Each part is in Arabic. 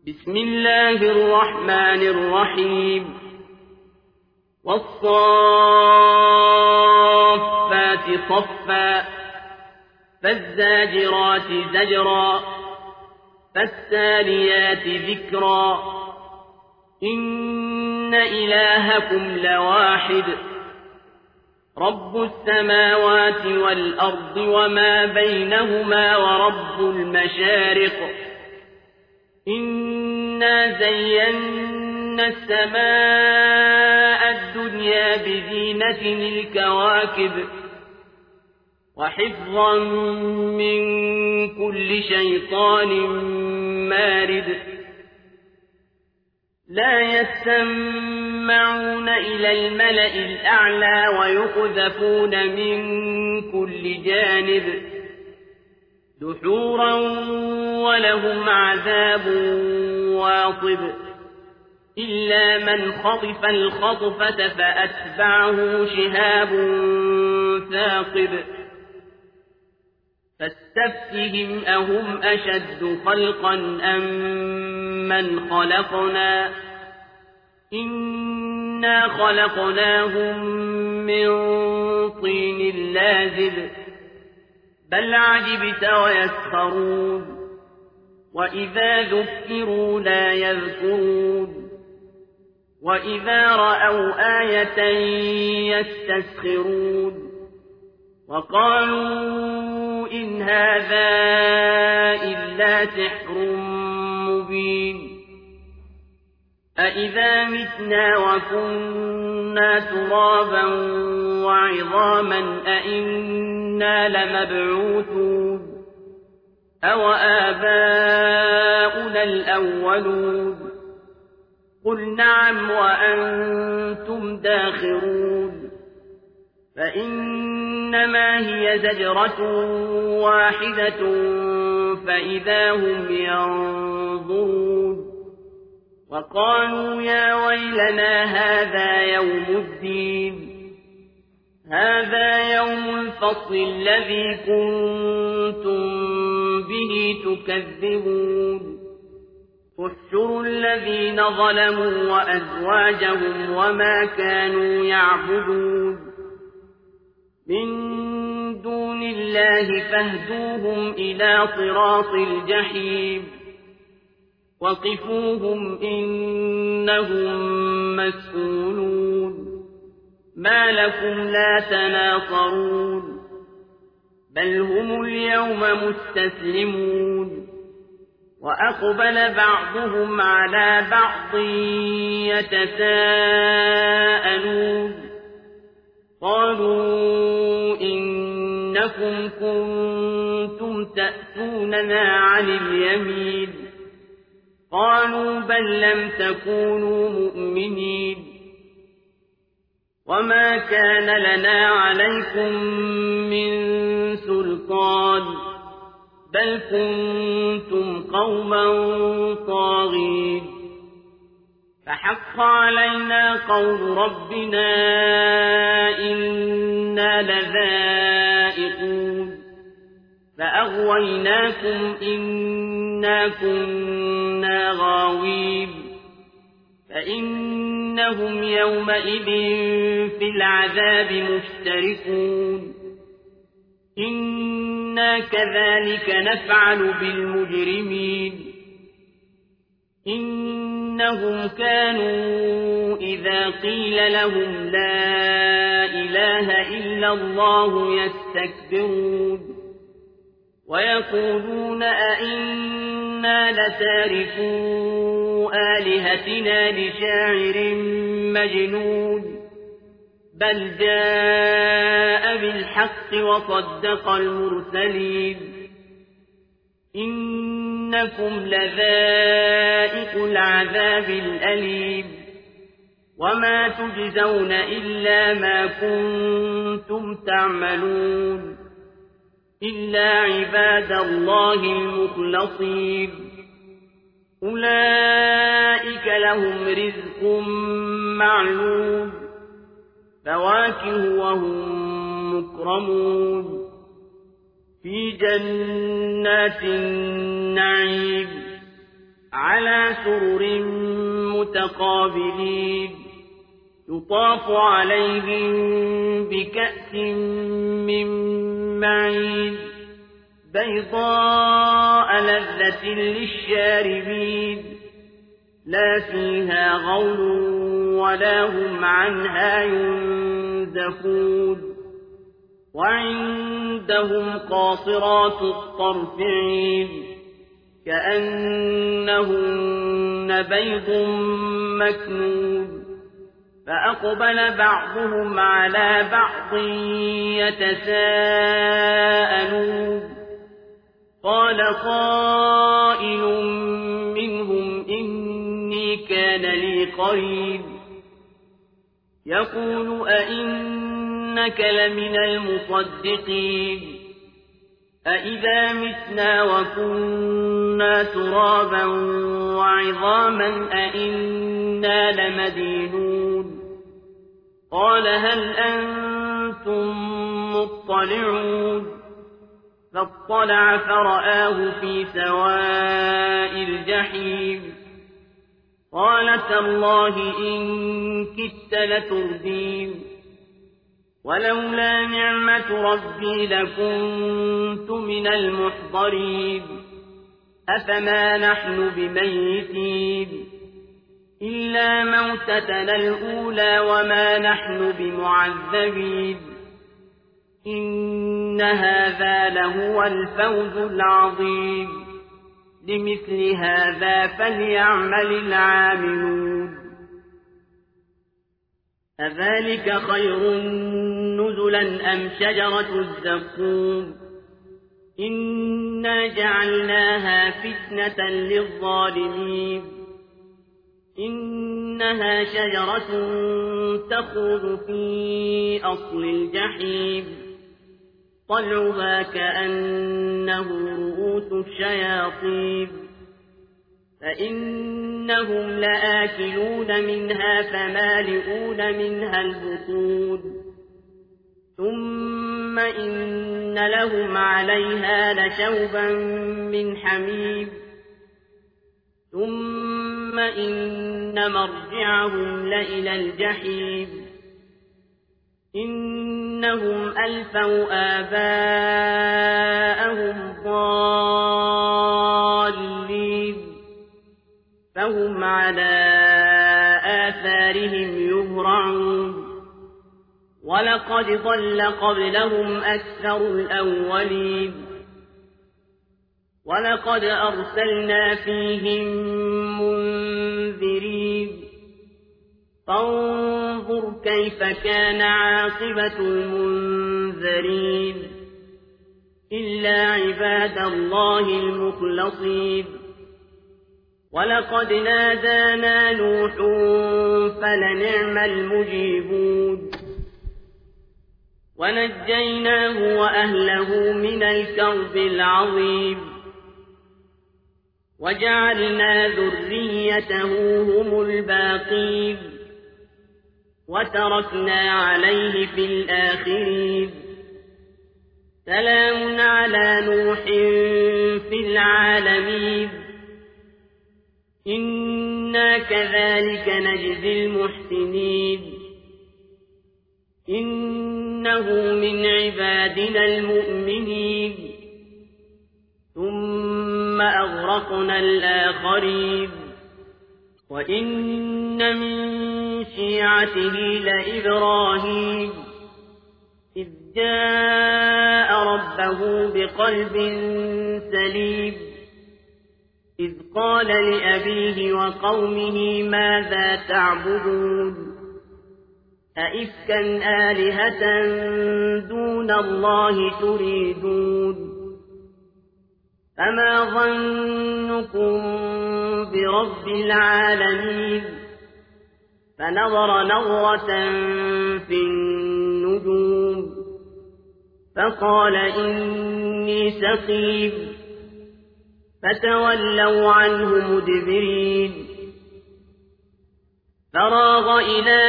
بسم الله الرحمن الرحيم والصافات صفا فالزاجرات زجرا فالتاليات ذكرا إن إلهكم لواحد رب السماوات والأرض وما بينهما ورب المشارق إنا زينا السماء الدنيا بزينة الكواكب وحفظا من كل شيطان مارد لا يستمعون إلى الملأ الأعلى ويقذفون من كل جانب دحورا ولهم عذاب واصب إلا من خطف الخطفة فأتبعه شهاب ثاقب فاستفتهم أهم أشد خلقا أم من خلقنا إنا خلقناهم من طين لازب بل عجبت ويسخرون وإذا ذكروا لا يذكرون وإذا رأوا آية يستسخرون وقالوا إن هذا إلا سحر مبين أإذا متنا وكنا ترابا وعظاما أإنا لمبعوثون أو آباؤنا الأولون قل نعم وأنتم داخرون فإنما هي زجرة واحدة فإذا هم ينظرون وقالوا يا ويلنا هذا يوم الدين هذا يوم الفصل الذي كنتم به تكذبون احشروا الذين ظلموا وأزواجهم وما كانوا يعبدون من دون الله فاهدوهم إلى صراط الجحيم وقفوهم إنهم مسؤولون ما لكم لا تناصرون بل هم اليوم مستسلمون وأقبل بعضهم على بعض يتساءلون قالوا إنكم كنتم تأتوننا عن اليمين قالوا بل لم تكونوا مؤمنين وما كان لنا عليكم من سلطان بل كنتم قوما طاغين فحق علينا قول ربنا إنا لذائقون فأغويناكم إنا كنا غاوين فإنهم يومئذ في العذاب مشتركون إنا كذلك نفعل بالمجرمين إنهم كانوا إذا قيل لهم لا إله إلا الله يستكبرون ويقولون أئنا لتاركو آلهتنا لشاعر مجنون بل جاء بالحق وصدق المرسلين إنكم لذائق العذاب الأليم وما تجزون إلا ما كنتم تعملون إلا عباد الله المخلصين أولئك لهم رزق معلوم فواكه وهم مكرمون في جنات النعيم على سرر متقابلين يطاف عليهم بكأس من معين بيضاء لذة للشاربين لا فيها غول ولا هم عنها ينزفون وعندهم قاصرات الطرف عين كأنهن بيض مكنون فأقبل بعضهم على بعض يتساءلون قال قائل منهم إني كان لي قرين يقول أئنك لمن المصدقين أئذا متنا وكنا ترابا وعظاما أئنا لمدينون قال هل أنتم مطلعون فاطلع فرآه في سواء الجحيم قال تالله إن كدت لتردين ولولا نعمة ربي لكنت من المحضرين أفما نحن بميتين إلا موتتنا الأولى وما نحن بمعذبين إن هذا لهو الفوز العظيم لمثل هذا فليعمل العاملون أذلك خير نزلا أم شجرة الزقوم إنا جعلناها فتنة للظالمين إنها شجرة تخرج في أصل الجحيم طلعها كأنه رؤوس الشياطين فإنهم لآكلون منها فمالئون منها البطون ثم إن لهم عليها لشوبا من حميم ثم إن مرجعهم لإلى الجحيم إنهم ألفوا آباءهم ضالين فهم على آثارهم يهرعون ولقد ضل قبلهم أكثر الأولين ولقد أرسلنا فيهم منذرين فانظر كيف كان عاقبة المنذرين إلا عباد الله المخلصين ولقد نادانا نوح فلنعم المجيبون ونجيناه وأهله من الكرب العظيم وجعلنا ذريته هم الباقين وتركنا عليه في الآخرين سلام على نوح في العالمين إنا كذلك نجزي المحسنين إنه من عبادنا المؤمنين ثم أغرقنا الآخرين وإن من شيعته لإبراهيم إذ جاء ربه بقلب سليم إذ قال لأبيه وقومه ماذا تعبدون أئفكا آلهة دون الله تريدون فما ظنكم برب العالمين فنظر نظرة في النجوم فقال إني سقيم فتولوا عنه مدبرين فراغ إلى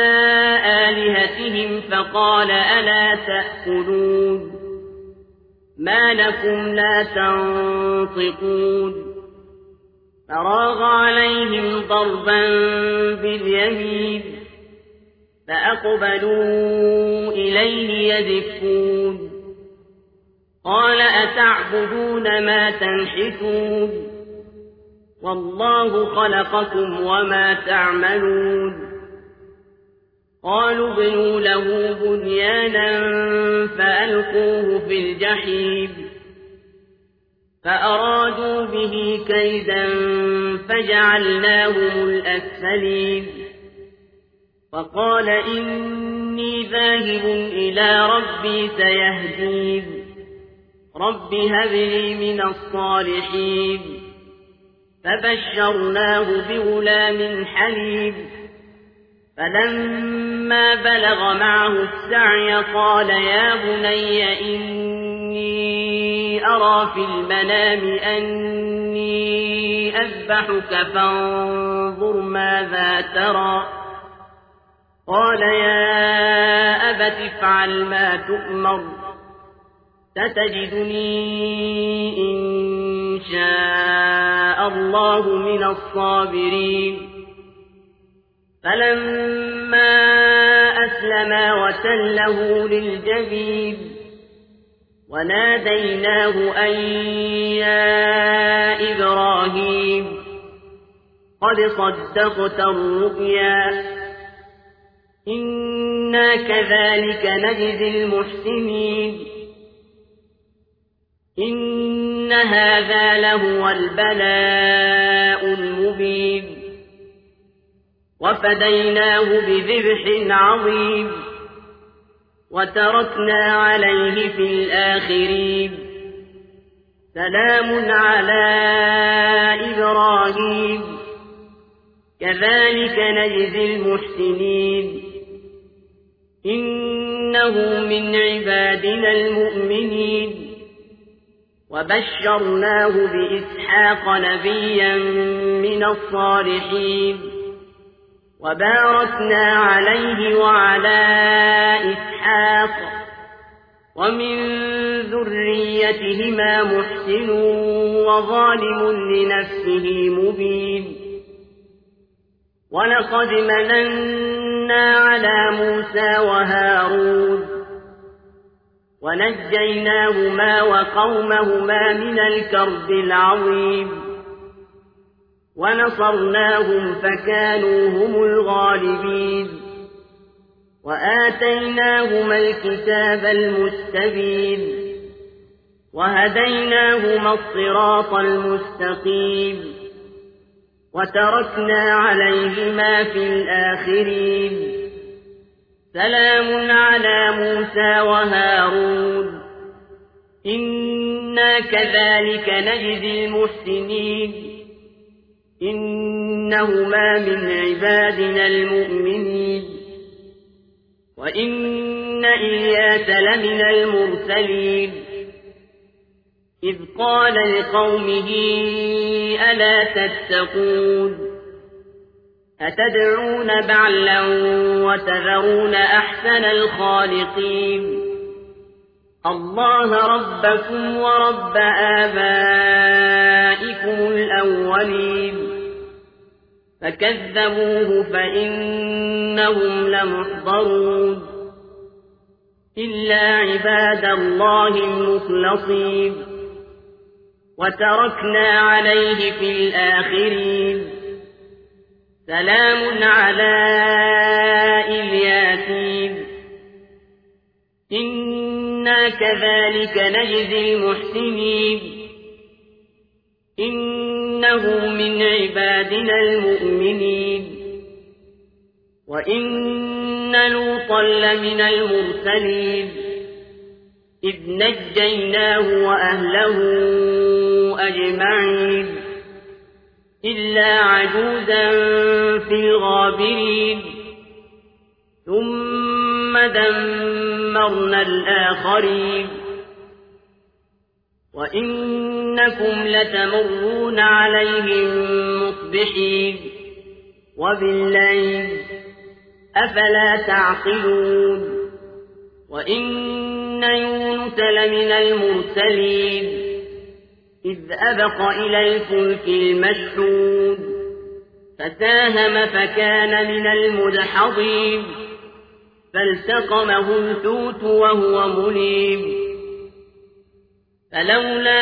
آلهتهم فقال ألا تأكلون ما لكم لا تنطقون فراغ عليهم ضربا باليمين فأقبلوا إليه يزفون قال أتعبدون ما تنحتون والله خلقكم وما تعملون قالوا ابنوا له بنيانا فألقوه في الجحيم فأرادوا به كيدا فجعلناهم الأسفلين فقال إني ذاهب إلى ربي سيهدين رب هب لي من الصالحين فبشرناه بغلام حليم فلما بلغ معه السعي قال يا بني إني أرى في المنام أني أذبحك فانظر ماذا ترى قال يا أبت افعل ما تؤمر ستجدني إن شاء الله من الصابرين فلما أسلما وتله للجبين وناديناه أن يا إبراهيم قد صدقت الرؤيا إنا كذلك نجزي المحسنين إن هذا لهو البلاء المبين وفديناه بذبح عظيم وتركنا عليه في الآخرين سلام على إبراهيم كذلك نجزي المحسنين إنه من عبادنا المؤمنين وبشرناه بإسحاق نبيا من الصالحين وباركنا عليه وعلى إسحاق ومن ذريتهما محسن وظالم لنفسه مبين ولقد مننا على موسى وهارون ونجيناهما وقومهما من الكرب العظيم ونصرناهم فكانوا هم الغالبين وآتيناهما الكتاب المستبين وهديناهما الصراط المستقيم وتركنا عليهما في الآخرين سلام على موسى وهارون إنا كذلك نجزي المحسنين إنهما من عبادنا المؤمنين وإن إلياس لمن المرسلين إذ قال لقومه ألا تتقون أتدعون بعلا وتذرون أحسن الخالقين الله ربكم ورب آبائكم الأولين فكذبوه فإنهم لمحضرون إلا عباد الله المخلصين وتركنا عليه في الآخرين سلام على الياسين إنا كذلك نجزي المحسنين إنه من عبادنا المؤمنين وإن لوطا لمن المرسلين إذ نجيناه وأهله أجمعين إلا عجوزا في الغابرين ثم دمرنا الآخرين وإنكم لتمرون عليهم مصبحين وبالليل أفلا تعقلون وإن يونس لمن المرسلين إذ أبق إلى الفلك المشحون فساهم فكان من المدحضين فالتقمه الحوت وهو مليم فلولا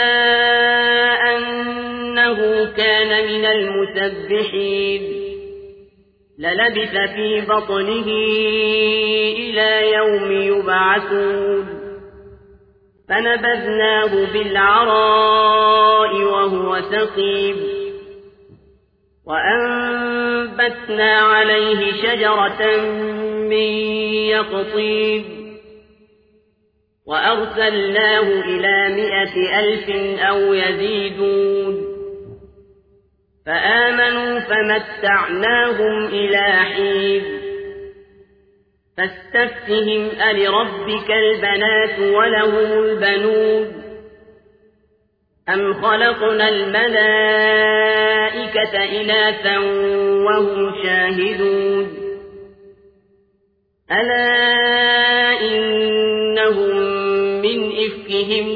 أنه كان من المسبحين للبث في بطنه إلى يوم يبعثون فنبذناه بالعراء وهو سقيم وأنبتنا عليه شجرة من يقطين وأرسلناه إلى 100,000 أو يزيدون فآمنوا فمتعناهم إلى حين فاستفتهم ألربك البنات ولهم البنون أم خلقنا الملائكة إناثا وهم شاهدون ألا إنهم من إفكهم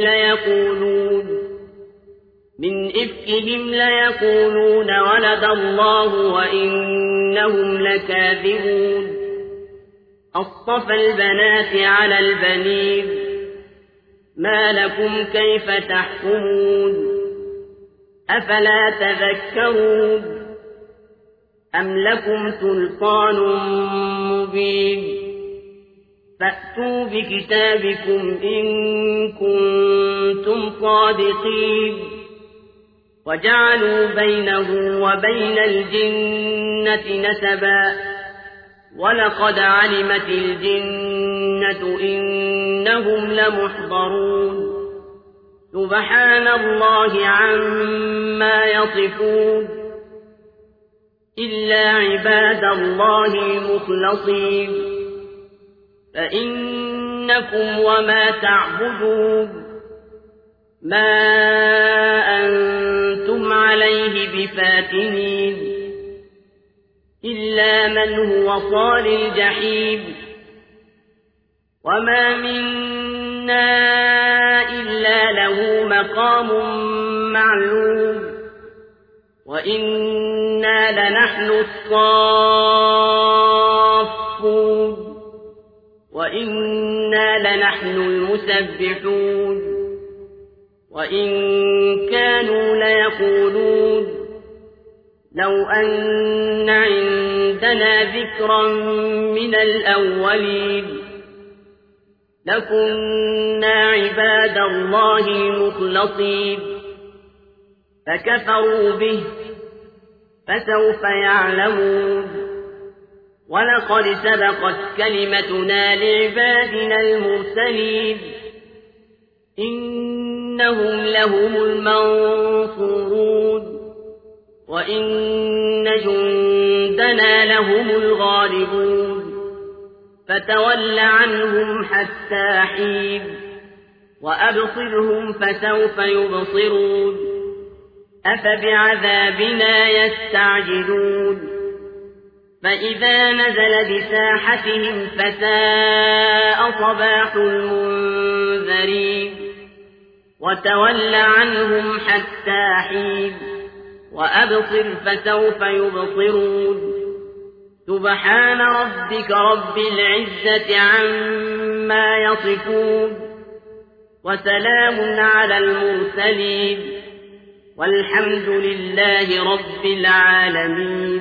ليقولون ولد الله وإنهم لكاذبون أصطفى البنات على البنين ما لكم كيف تحكمون أفلا تذكرون أم لكم سلطان مبين فأتوا بكتابكم إن كنتم صادقين وجعلوا بينه وبين الجنة نسبا ولقد علمت الجنة إنهم لمحضرون سبحان الله عما يصفون إلا عباد الله المخلصين فإنكم وما تعبدون ما أنتم عليه بفاتنين إلا من هو صال الجحيم وما منا إلا له مقام معلوم وإنا لنحن الصافون وإنا لنحن المسبحون وإن كانوا ليقولون لو أن عندنا ذكرا من الأولين لكنا عباد الله المخلصين فكفروا به فسوف يعلمون ولقد سبقت كلمتنا لعبادنا المرسلين إنهم لهم المنصورون وإن جندنا لهم الغالبون فتول عنهم حتى حين وأبصرهم فسوف يبصرون أفبعذابنا يستعجلون فإذا نزل بساحتهم فساء صباح المنذرين وتول عنهم حتى حين وأبصر فسوف يبصرون سبحان ربك رب العزة عما يصفون وسلام على المرسلين والحمد لله رب العالمين